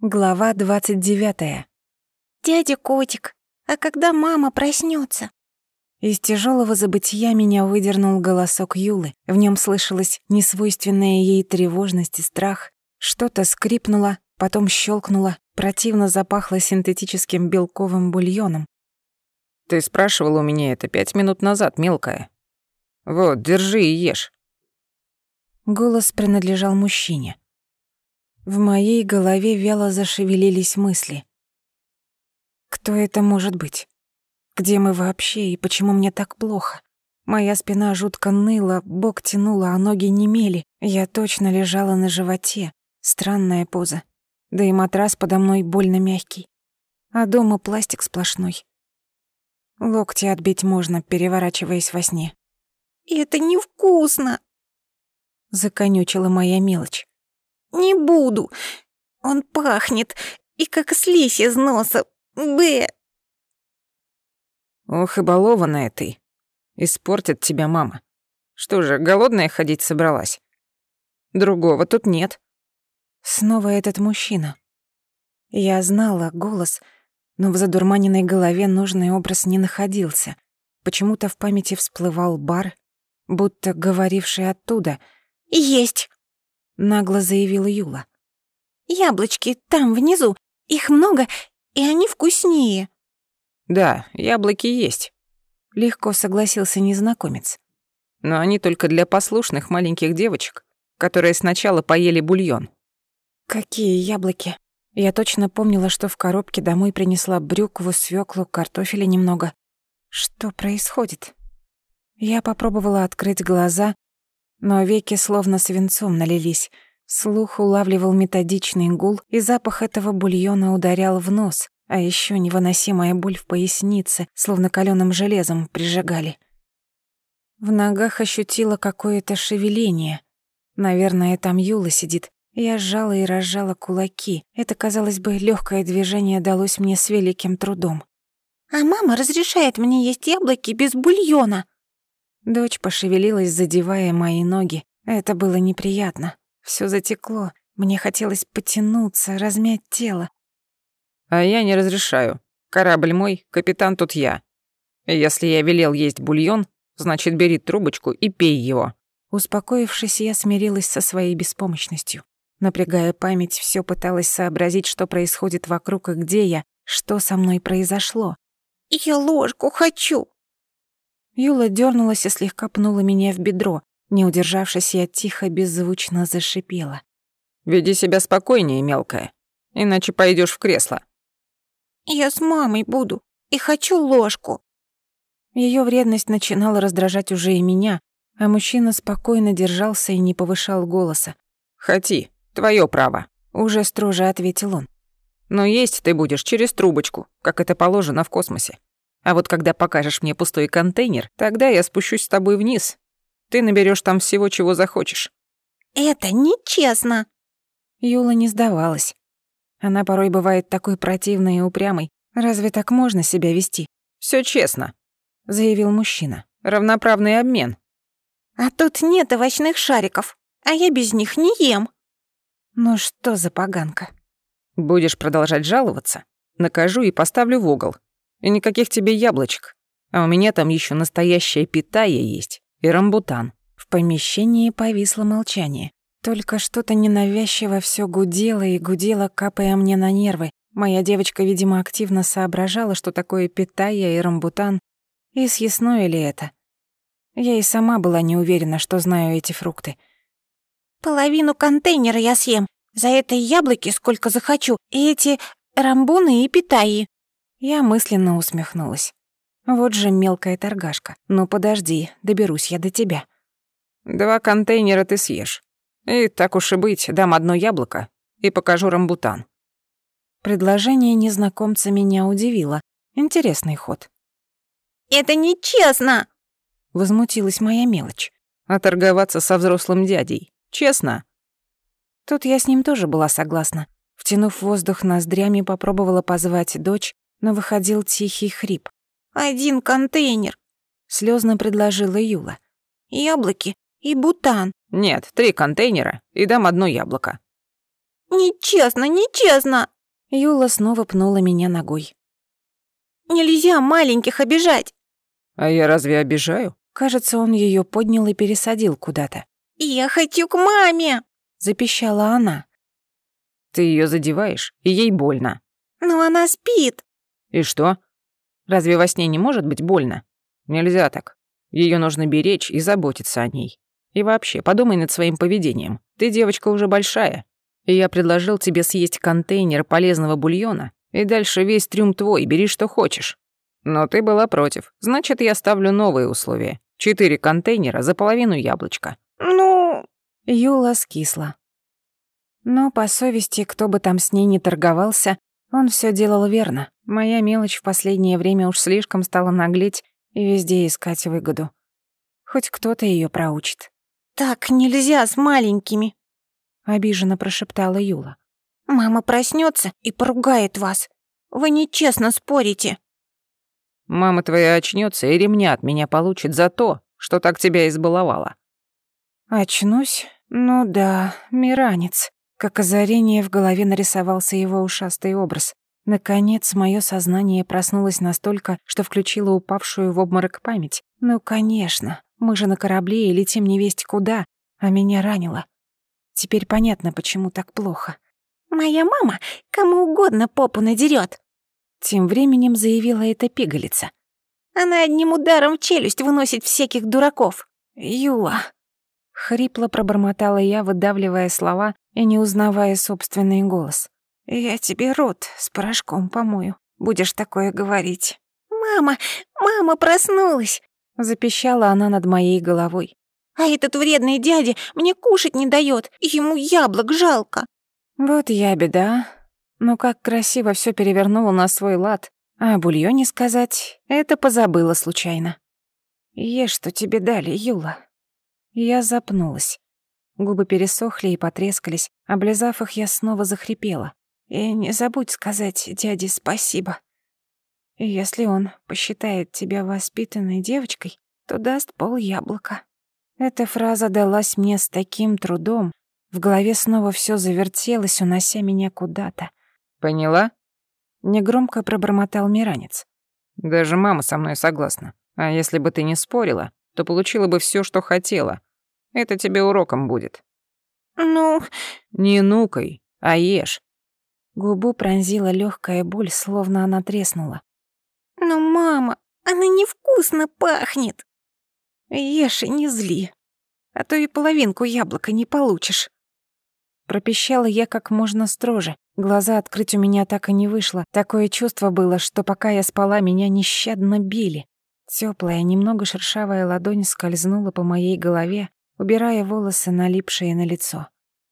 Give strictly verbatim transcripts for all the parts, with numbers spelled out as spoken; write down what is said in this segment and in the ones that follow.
Глава двадцать девятая. «Дядя Котик, а когда мама проснётся?» Из тяжёлого забытия меня выдернул голосок Юлы. В нём слышалась несвойственная ей тревожность и страх. Что-то скрипнуло, потом щёлкнуло, противно запахло синтетическим белковым бульоном. «Ты спрашивала у меня это пять минут назад, мелкая. Вот, держи и ешь». Голос принадлежал мужчине. В моей голове вяло зашевелились мысли. Кто это может быть? Где мы вообще и почему мне так плохо? Моя спина жутко ныла, бок тянуло, а ноги немели. Я точно лежала на животе. Странная поза. Да и матрас подо мной больно мягкий. А дома пластик сплошной. Локти отбить можно, переворачиваясь во сне. «Это невкусно!» — законючила моя мелочь. «Не буду. Он пахнет, и как слизь из носа. Бэ!» «Ох и балованная ты. Испортит тебя мама. Что же, голодная ходить собралась? Другого тут нет». Снова этот мужчина. Я знала голос, но в задурманенной голове нужный образ не находился. Почему-то в памяти всплывал бар, будто говоривший оттуда. «Есть!» — нагло заявила Юла. «Яблочки там, внизу. Их много, и они вкуснее». «Да, яблоки есть», — легко согласился незнакомец. «но они только для послушных маленьких девочек, которые сначала поели бульон». «Какие яблоки?» Я точно помнила, что в коробке домой принесла брюкву, свёклу, картофеля немного. Что происходит? Я попробовала открыть глаза, но веки словно свинцом налились. Слух улавливал методичный гул, и запах этого бульона ударял в нос, а ещё невыносимая боль в пояснице, словно калёным железом прижигали. В ногах ощутила какое-то шевеление. Наверное, там Юла сидит. Я сжала и разжала кулаки. Это, казалось бы, лёгкое движение далось мне с великим трудом. «А мама разрешает мне есть яблоки без бульона». Дочь пошевелилась, задевая мои ноги. Это было неприятно. Всё затекло. Мне хотелось потянуться, размять тело. «А я не разрешаю. Корабль мой, капитан тут я. И если я велел есть бульон, значит, бери трубочку и пей его». Успокоившись, я смирилась со своей беспомощностью. Напрягая память, всё пыталась сообразить, что происходит вокруг и где я, что со мной произошло. «Я ложку хочу». Юла дёрнулась и слегка пнула меня в бедро. Не удержавшись, я тихо, беззвучно зашипела. «Веди себя спокойнее, мелкая, иначе пойдёшь в кресло». «Я с мамой буду и хочу ложку». Её вредность начинала раздражать уже и меня, а мужчина спокойно держался и не повышал голоса. «Хоти, твоё право», — уже строже ответил он. «Но есть ты будешь через трубочку, как это положено в космосе. А вот когда покажешь мне пустой контейнер, тогда я спущусь с тобой вниз. Ты наберёшь там всего, чего захочешь». «Это нечестно». Юла не сдавалась. Она порой бывает такой противной и упрямой. Разве так можно себя вести? «Всё честно», — заявил мужчина. «Равноправный обмен». «А тут нет овощных шариков, а я без них не ем». Ну что за поганка? «Будешь продолжать жаловаться? Накажу и поставлю в угол. И никаких тебе яблочек. А у меня там ещё настоящая питая есть и рамбутан». В помещении повисло молчание. Только что-то ненавязчиво всё гудело и гудело, капая мне на нервы. Моя девочка, видимо, активно соображала, что такое питая и рамбутан. И съестное ли это? Я и сама была не уверена, что знаю эти фрукты. «Половину контейнера я съем. За это яблоки сколько захочу. И эти рамбуны и питаи». Я мысленно усмехнулась. Вот же мелкая торгашка. Ну подожди, доберусь я до тебя. «Два контейнера ты съешь. И так уж и быть, дам одно яблоко и покажу рамбутан». Предложение незнакомца меня удивило. Интересный ход. «Это нечестно!» — возмутилась моя мелочь. «А торговаться со взрослым дядей? Честно?» Тут я с ним тоже была согласна. Втянув воздух ноздрями, попробовала позвать дочь, но выходил тихий хрип. «Один контейнер», — слёзно предложила Юла. «Яблоки и бутан». «Нет, три контейнера и дам одно яблоко». «Нечестно, нечестно!» Юла снова пнула меня ногой. Нельзя маленьких обижать. А я разве обижаю? Кажется, он ее поднял и пересадил куда-то. Я хочу к маме. Запищала она. Ты ее задеваешь, и ей больно. Но она спит. И что? Разве во сне не может быть больно? Нельзя так. Ее нужно беречь и заботиться о ней. И вообще, подумай над своим поведением. Ты девочка уже большая. И я предложил тебе съесть контейнер полезного бульона, и дальше весь трюм твой, бери что хочешь. Но ты была против. Значит, я ставлю новые условия. Четыре контейнера за половину яблочка. Ну... Юла скисла. Но по совести, кто бы там с ней ни торговался, он все делал верно. Моя мелочь в последнее время уж слишком стала наглеть и везде искать выгоду. Хоть кто-то ее проучит. Так нельзя с маленькими. Обиженно прошептала Юла. Мама проснется и поругает вас. Вы нечестно спорите. Мама твоя очнется и ремня от меня получит за то, что так тебя избаловала. Очнусь? Ну да, Миранец. Как озарение в голове нарисовался его ушастый образ. Наконец, мое сознание проснулось настолько, что включило упавшую в обморок память. Ну, конечно, мы же на корабле и летим невесть куда, а меня ранило. Теперь понятно, почему так плохо. Моя мама кому угодно попу надерет. Тем временем заявила эта пигалица. Она одним ударом в челюсть выносит всяких дураков. Юла. Хрипло пробормотала я, выдавливая слова и не узнавая собственный голос. «Я тебе рот с порошком помою. Будешь такое говорить». «Мама, мама проснулась!» Запищала она над моей головой. «А этот вредный дядя мне кушать не дает, ему яблок жалко». Вот я беда. Но как красиво все перевернула на свой лад. А о бульоне сказать, это позабыла случайно. «Ешь, что тебе дали, Юла». Я запнулась. Губы пересохли и потрескались. Облизав их, я снова захрипела. И не забудь сказать дяде спасибо. И если он посчитает тебя воспитанной девочкой, то даст пол яблока. Эта фраза далась мне с таким трудом. В голове снова все завертелось, унося меня куда-то. Поняла? Негромко пробормотал Миранец. Даже мама со мной согласна. А если бы ты не спорила, то получила бы все, что хотела. Это тебе уроком будет. Ну... Не нукай, а ешь. Губу пронзила легкая боль, словно она треснула. Но, мама, она невкусно пахнет. Ешь и не зли, а то и половинку яблока не получишь. Пропищала я как можно строже. Глаза открыть у меня так и не вышло. Такое чувство было, что пока я спала, меня нещадно били. Тёплая, немного шершавая ладонь скользнула по моей голове, убирая волосы, налипшие на лицо.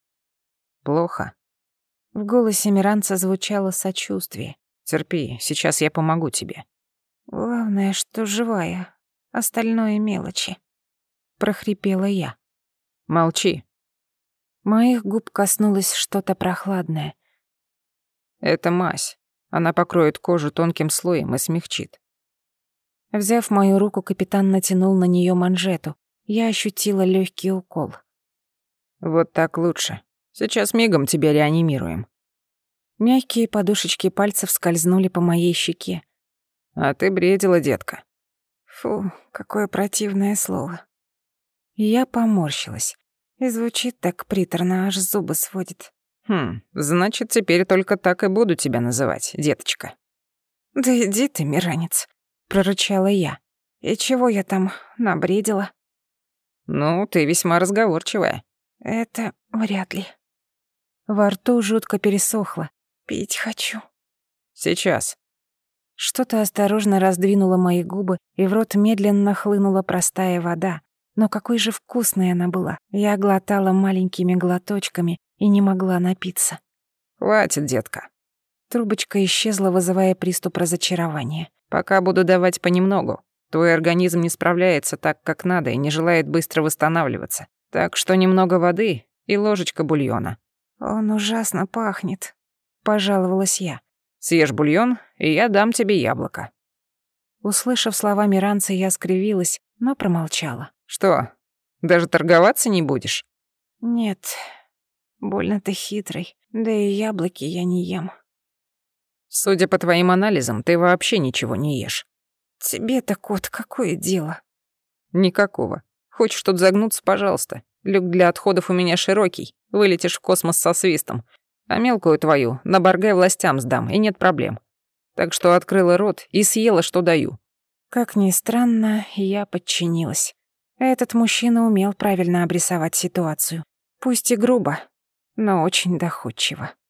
Плохо. В голосе Миранца звучало сочувствие. Терпи, сейчас я помогу тебе. Главное, что живая, остальное мелочи. Прохрипела я. Молчи. Моих губ коснулось что-то прохладное. Это мазь. Она покроет кожу тонким слоем и смягчит. Взяв мою руку, капитан натянул на неё манжету. Я ощутила лёгкий укол. Вот так лучше. Сейчас мигом тебя реанимируем. Мягкие подушечки пальцев скользнули по моей щеке. А ты бредила, детка. Фу, какое противное слово. Я поморщилась. И звучит так приторно, аж зубы сводит. Хм, значит, теперь только так и буду тебя называть, деточка. Да иди ты, Миранец, прорычала я. И чего я там набредила? Ну, ты весьма разговорчивая. Это вряд ли. Во рту жутко пересохло. Пить хочу. Сейчас. Что-то осторожно раздвинуло мои губы, и в рот медленно хлынула простая вода. Но какой же вкусной она была. Я глотала маленькими глоточками и не могла напиться. Хватит, детка. Трубочка исчезла, вызывая приступ разочарования. Пока буду давать понемногу. Твой организм не справляется так, как надо, и не желает быстро восстанавливаться. Так что немного воды и ложечка бульона. Он ужасно пахнет, пожаловалась я. Съешь бульон, и я дам тебе яблоко. Услышав слова Миранца, я скривилась, но промолчала. Что, даже торговаться не будешь? Нет, больно ты хитрый, да и яблоки я не ем. Судя по твоим анализам, ты вообще ничего не ешь. Тебе-то, кот, какое дело? Никакого. Хочешь тут загнуться, пожалуйста. Люк для отходов у меня широкий. Вылетишь в космос со свистом. А мелкую твою на Баргай властям сдам, и нет проблем. Так что открыла рот и съела, что даю. Как ни странно, я подчинилась. Этот мужчина умел правильно обрисовать ситуацию. Пусть и грубо, но очень доходчиво.